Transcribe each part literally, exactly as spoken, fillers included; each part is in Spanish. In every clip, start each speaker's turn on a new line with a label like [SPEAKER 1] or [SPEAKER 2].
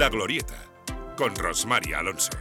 [SPEAKER 1] La Glorieta, con Rosmar Alonso.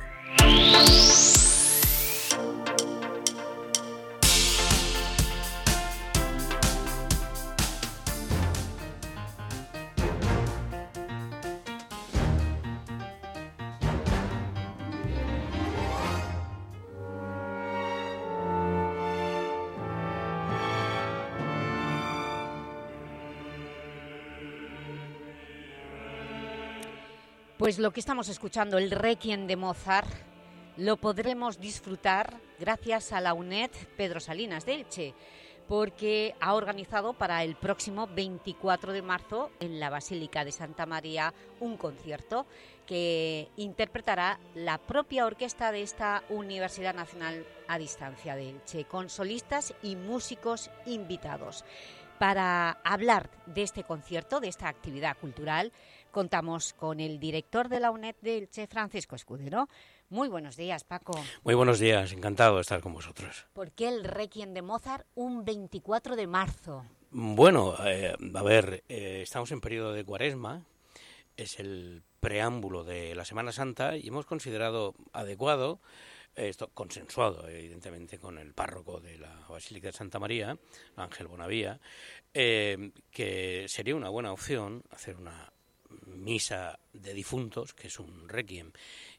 [SPEAKER 2] Pues lo que estamos escuchando, el Requiem de Mozart, lo podremos disfrutar gracias a la UNED Pedro Salinas de Elche, porque ha organizado para el próximo veinticuatro de marzo en la Basílica de Santa María un concierto que interpretará la propia orquesta de esta Universidad Nacional a Distancia de Elche, con solistas y músicos invitados. Para hablar de este concierto, de esta actividad cultural, contamos con el director de la UNED de Elche, Francisco Escudero. Muy buenos días, Paco.
[SPEAKER 3] Muy buenos días, encantado de estar con vosotros.
[SPEAKER 2] ¿Por qué el Requiem de Mozart un veinticuatro de marzo?
[SPEAKER 3] Bueno, eh, a ver, eh, estamos en periodo de Cuaresma, es el preámbulo de la Semana Santa y hemos considerado adecuado, esto consensuado evidentemente con el párroco de la Basílica de Santa María, Ángel Bonavía, eh, que sería una buena opción hacer una misa de difuntos, que es un requiem,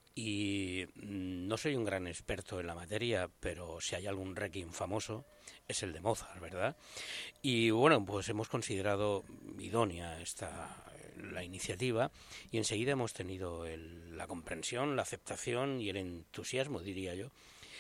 [SPEAKER 3] y no soy un gran experto en la materia, pero si hay algún requiem famoso es el de Mozart, ¿verdad? Y bueno, pues hemos considerado idónea esta la iniciativa y enseguida hemos tenido el, la comprensión, la aceptación y el entusiasmo, diría yo,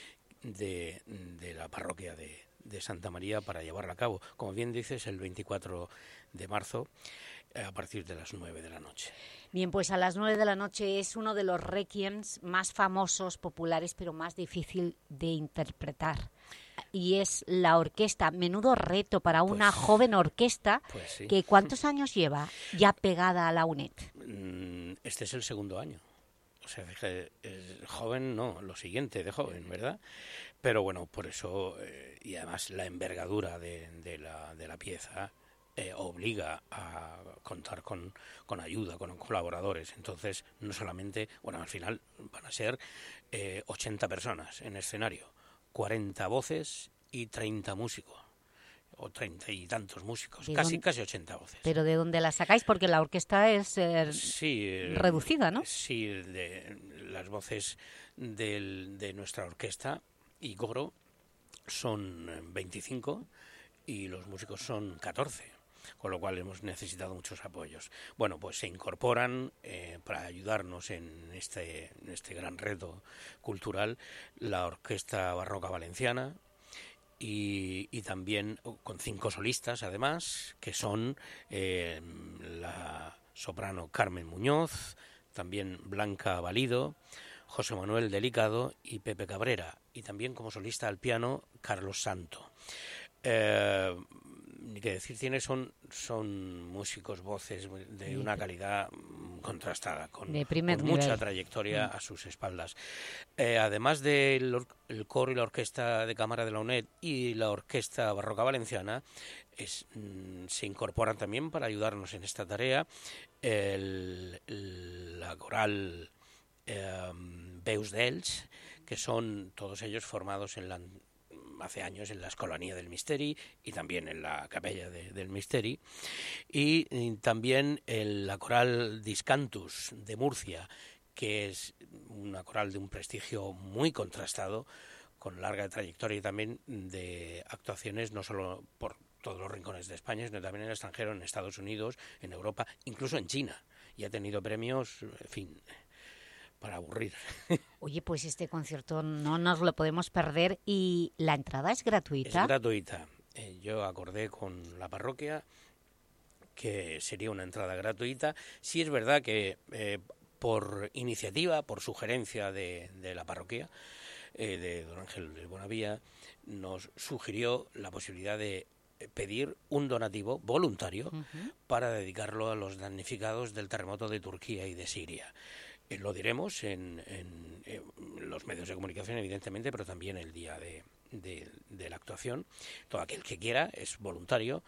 [SPEAKER 3] de, de la parroquia de, de Santa María para llevarla a cabo. Como bien dices, el veinticuatro de marzo, a partir de las nueve de la noche.
[SPEAKER 2] Bien, pues a las nueve de la noche es uno de los requiems más famosos, populares, pero más difícil de interpretar. Y es la orquesta, menudo reto para una pues, joven orquesta,
[SPEAKER 3] pues sí.
[SPEAKER 2] que ¿cuántos años lleva ya pegada a la UNED?
[SPEAKER 3] Este es el segundo año. O sea, dije, es joven, no, lo siguiente de joven, ¿verdad? Pero bueno, por eso, eh, y además la envergadura de, de, la, de la pieza eh, obliga a contar con, con ayuda, con colaboradores. Entonces, no solamente, bueno, al final van a ser eh, ochenta personas en escenario, cuarenta voces y treinta músicos. O treinta y tantos músicos, casi casi ochenta voces.
[SPEAKER 2] ¿Pero de dónde la sacáis? Porque la orquesta es eh,
[SPEAKER 3] sí, eh,
[SPEAKER 2] reducida, ¿no?
[SPEAKER 3] Sí, de, las voces del, de nuestra orquesta y coro son veinticinco y los músicos son catorce, con lo cual hemos necesitado muchos apoyos. Bueno, pues se incorporan eh, para ayudarnos en este, en este gran reto cultural la Orquesta Barroca Valenciana, Y, y también con cinco solistas, además, que son eh, la soprano Carmen Muñoz, también Blanca Valido, José Manuel Delicado y Pepe Cabrera, y también como solista al piano Carlos Santo. Eh, ni que decir tiene, son, son músicos, voces de una calidad contrastada, con, con mucha trayectoria a sus espaldas. Eh, además del el coro y la orquesta de cámara de la UNED y la Orquesta Barroca Valenciana, es, mm, se incorporan también para ayudarnos en esta tarea el, el, la coral eh, Veus d'Elx, que son todos ellos formados en la hace años en la Escolanía del Misteri y también en la Capella de, del Misteri, y, y también el, la coral Discantus de Murcia, que es una coral de un prestigio muy contrastado, con larga trayectoria y también de actuaciones no solo por todos los rincones de España, sino también en el extranjero, en Estados Unidos, en Europa, incluso en China, y ha tenido premios, en fin, para aburrir.
[SPEAKER 2] Oye, pues este concierto no nos lo podemos perder. ¿Y la entrada es gratuita?
[SPEAKER 3] Es gratuita. Eh, yo acordé con la parroquia que sería una entrada gratuita. Sí es verdad que eh, por iniciativa, por sugerencia de, de la parroquia, eh, de don Ángel de Bonavía, nos sugirió la posibilidad de pedir un donativo voluntario uh-huh. para dedicarlo a los damnificados del terremoto de Turquía y de Siria. Lo diremos en, en, en los medios de comunicación, evidentemente, pero también el día de, de, de la actuación. Todo aquel que quiera es voluntario,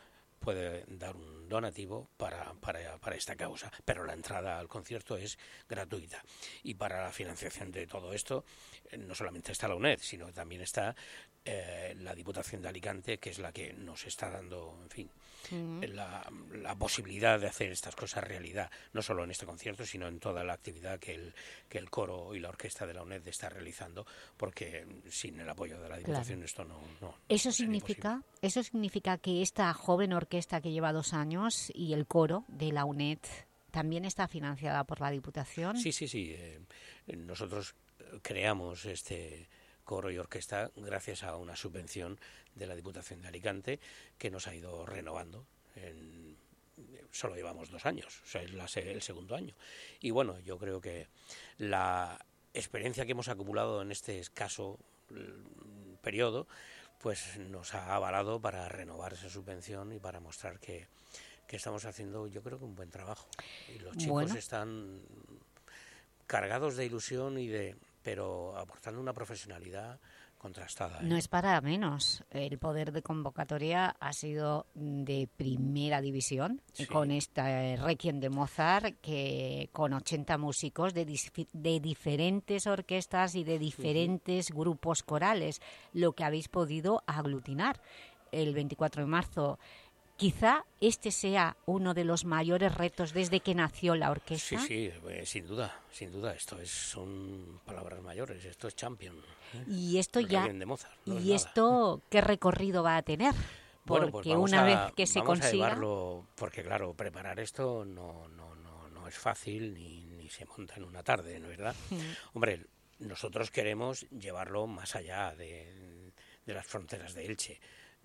[SPEAKER 3] puede dar un donativo para, para, para esta causa, pero la entrada al concierto es gratuita. Y para la financiación de todo esto, eh, no solamente está la UNED, sino que también está eh, la Diputación de Alicante, que es la que nos está dando, en fin, uh-huh. la, la posibilidad de hacer estas cosas realidad, no solo en este concierto, sino en toda la actividad que el, que el coro y la orquesta de la UNED está realizando, porque sin el apoyo de la Diputación claro. esto no, no
[SPEAKER 2] eso
[SPEAKER 3] no
[SPEAKER 2] significa posible. Eso significa que esta joven orquesta que lleva dos años y el coro de la UNED también está financiada por la Diputación.
[SPEAKER 3] Sí, sí, sí. Eh, nosotros creamos este coro y orquesta gracias a una subvención de la Diputación de Alicante que nos ha ido renovando. En, solo llevamos dos años, o sea, es la, el segundo año. Y bueno, yo creo que la experiencia que hemos acumulado en este escaso periodo pues nos ha avalado para renovar esa subvención y para mostrar que, que estamos haciendo, yo creo que un buen trabajo. Y los chicos bueno. están cargados de ilusión y de, pero aportando una profesionalidad contrastada. ¿eh?
[SPEAKER 2] No es para menos. El poder de convocatoria ha sido de primera división, sí. con esta Requiem de Mozart, que con ochenta músicos de, de diferentes orquestas y de diferentes uh-huh. grupos corales, lo que habéis podido aglutinar el veinticuatro de marzo. Quizá este sea uno de los mayores retos desde que nació la orquesta.
[SPEAKER 3] Sí, sí, eh, sin duda, sin duda. Esto es, son palabras mayores, esto es champion. ¿eh?
[SPEAKER 2] Y esto
[SPEAKER 3] el
[SPEAKER 2] ya,
[SPEAKER 3] Mozart, no
[SPEAKER 2] y esto, ¿qué recorrido va a tener? Porque
[SPEAKER 3] bueno, pues
[SPEAKER 2] una
[SPEAKER 3] a,
[SPEAKER 2] vez que se
[SPEAKER 3] vamos
[SPEAKER 2] consiga...
[SPEAKER 3] a llevarlo, porque claro, preparar esto no, no, no, no es fácil ni, ni se monta en una tarde, ¿no es verdad? Mm. Hombre, nosotros queremos llevarlo más allá de, de las fronteras de Elche.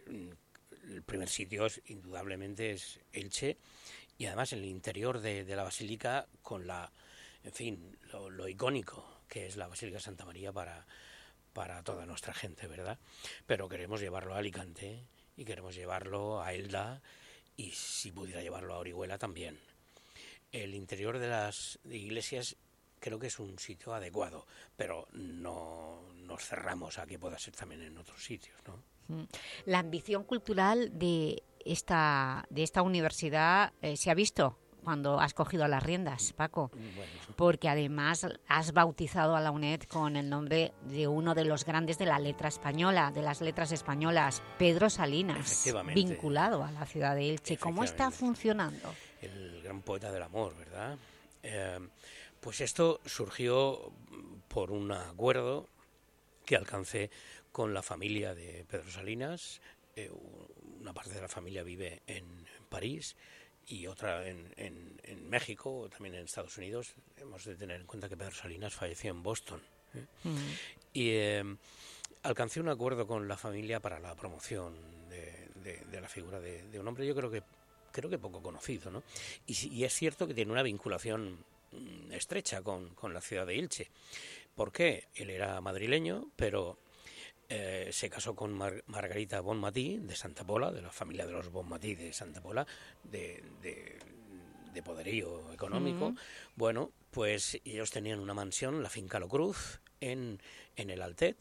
[SPEAKER 3] El primer sitio es, indudablemente es Elche, y además en el interior de, de la Basílica con la, en fin, lo, lo icónico que es la Basílica de Santa María para, para toda nuestra gente, ¿verdad? Pero queremos llevarlo a Alicante y queremos llevarlo a Elda y si pudiera llevarlo a Orihuela también. El interior de las iglesias creo que es un sitio adecuado, pero no nos cerramos a que pueda ser también en otros sitios, ¿no?
[SPEAKER 2] La ambición cultural de esta, de esta universidad eh, se ha visto cuando has cogido las riendas, Paco, bueno. porque además has bautizado a la UNED con el nombre de uno de los grandes de la letra española, de las letras españolas, Pedro Salinas, vinculado a la ciudad de Elche. ¿Cómo está funcionando?
[SPEAKER 3] El gran poeta del amor, ¿verdad? Eh, pues esto surgió por un acuerdo que alcancé con la familia de Pedro Salinas. Eh, una parte de la familia vive en, en París y otra en, en, en México, también en Estados Unidos. Hemos de tener en cuenta que Pedro Salinas falleció en Boston. ¿eh? Uh-huh. Y eh, alcancé un acuerdo con la familia para la promoción de, de, de la figura de, de un hombre, yo creo que creo que poco conocido, ¿no? Y, y es cierto que tiene una vinculación mm, estrecha con, con la ciudad de Elche. ¿Por qué? Él era madrileño, pero Eh, se casó con Mar- Margarita Bonmatí de Santa Pola, de la familia de los Bonmatí de Santa Pola, de, de, de poderío económico. Mm. Bueno, pues ellos tenían una mansión, la finca Lo Cruz, en, en el Altet,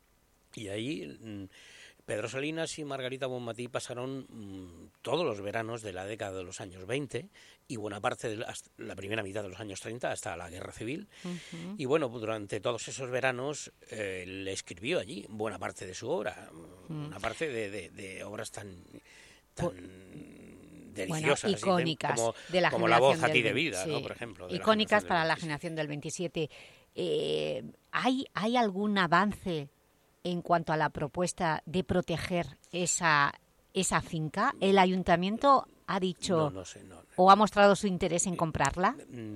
[SPEAKER 3] y ahí mm, Pedro Salinas y Margarita Bonmatí pasaron mmm, todos los veranos de la década de los años veinte y buena parte de la, la primera mitad de los años treinta hasta la Guerra Civil. Uh-huh. Y bueno, durante todos esos veranos eh, le escribió allí buena parte de su obra, uh-huh. una parte de, de, de obras tan, tan deliciosas,
[SPEAKER 2] bueno, icónicas,
[SPEAKER 3] así, como,
[SPEAKER 2] de la
[SPEAKER 3] como La voz a ti
[SPEAKER 2] del,
[SPEAKER 3] de vida,
[SPEAKER 2] sí,
[SPEAKER 3] ¿no? Por ejemplo. De
[SPEAKER 2] icónicas
[SPEAKER 3] la
[SPEAKER 2] para la generación del veintisiete. Eh, ¿hay, ¿Hay algún avance en cuanto a la propuesta de proteger esa, esa finca? ¿El ayuntamiento ha dicho
[SPEAKER 3] no, no sé, no, no.
[SPEAKER 2] o ha mostrado su interés en comprarla?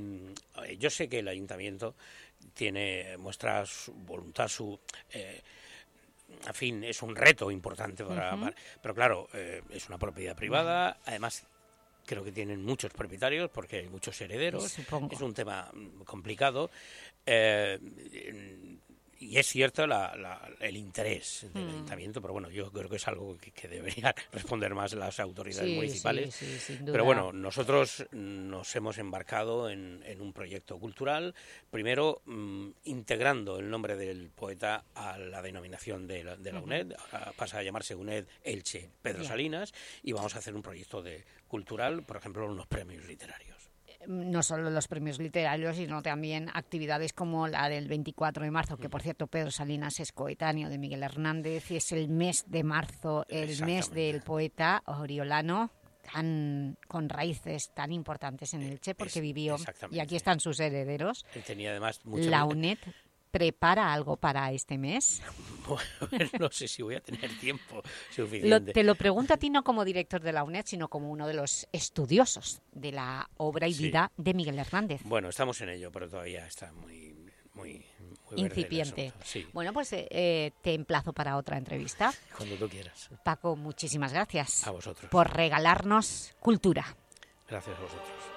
[SPEAKER 3] Yo sé que el ayuntamiento tiene muestra su voluntad, su... Eh, en fin, es un reto importante para... Uh-huh. para pero claro, eh, es una propiedad privada, uh-huh. además creo que tienen muchos propietarios porque hay muchos herederos,
[SPEAKER 2] supongo.
[SPEAKER 3] Es un tema complicado. Eh, y es cierto la, la, el interés del
[SPEAKER 2] Mm.
[SPEAKER 3] ayuntamiento, pero bueno, yo creo que es algo que, que deberían responder más las autoridades
[SPEAKER 2] Sí,
[SPEAKER 3] municipales.
[SPEAKER 2] sí, sí, sin duda.
[SPEAKER 3] Pero bueno, nosotros nos hemos embarcado en, en un proyecto cultural, primero mmm, integrando el nombre del poeta a la denominación de la, de la UNED, ahora pasa a llamarse UNED Elche Pedro
[SPEAKER 2] Bien.
[SPEAKER 3] Salinas, y vamos a hacer un proyecto de cultural, por ejemplo, unos premios literarios.
[SPEAKER 2] No solo los premios literarios, sino también actividades como la del veinticuatro de marzo, que por cierto Pedro Salinas es coetáneo de Miguel Hernández y es el mes de marzo, el mes del poeta oriolano, tan, con raíces tan importantes en Elche, porque
[SPEAKER 3] es,
[SPEAKER 2] vivió, y aquí están sus herederos.
[SPEAKER 3] Él tenía además mucho...
[SPEAKER 2] La UNED prepara algo para este mes.
[SPEAKER 3] Bueno, no sé si voy a tener tiempo
[SPEAKER 2] Lo,
[SPEAKER 3] suficiente.
[SPEAKER 2] te lo pregunto a ti no como director de la UNED, sino como uno de los estudiosos de la obra y
[SPEAKER 3] Sí.
[SPEAKER 2] vida de Miguel Hernández.
[SPEAKER 3] Bueno, estamos en ello, pero todavía está muy, muy, muy verde el
[SPEAKER 2] Incipiente.
[SPEAKER 3] asunto. Sí,
[SPEAKER 2] Bueno, pues eh, te emplazo para otra entrevista.
[SPEAKER 3] cuando tú quieras.
[SPEAKER 2] Paco, muchísimas gracias
[SPEAKER 3] A vosotros.
[SPEAKER 2] por regalarnos cultura.
[SPEAKER 3] Gracias a vosotros.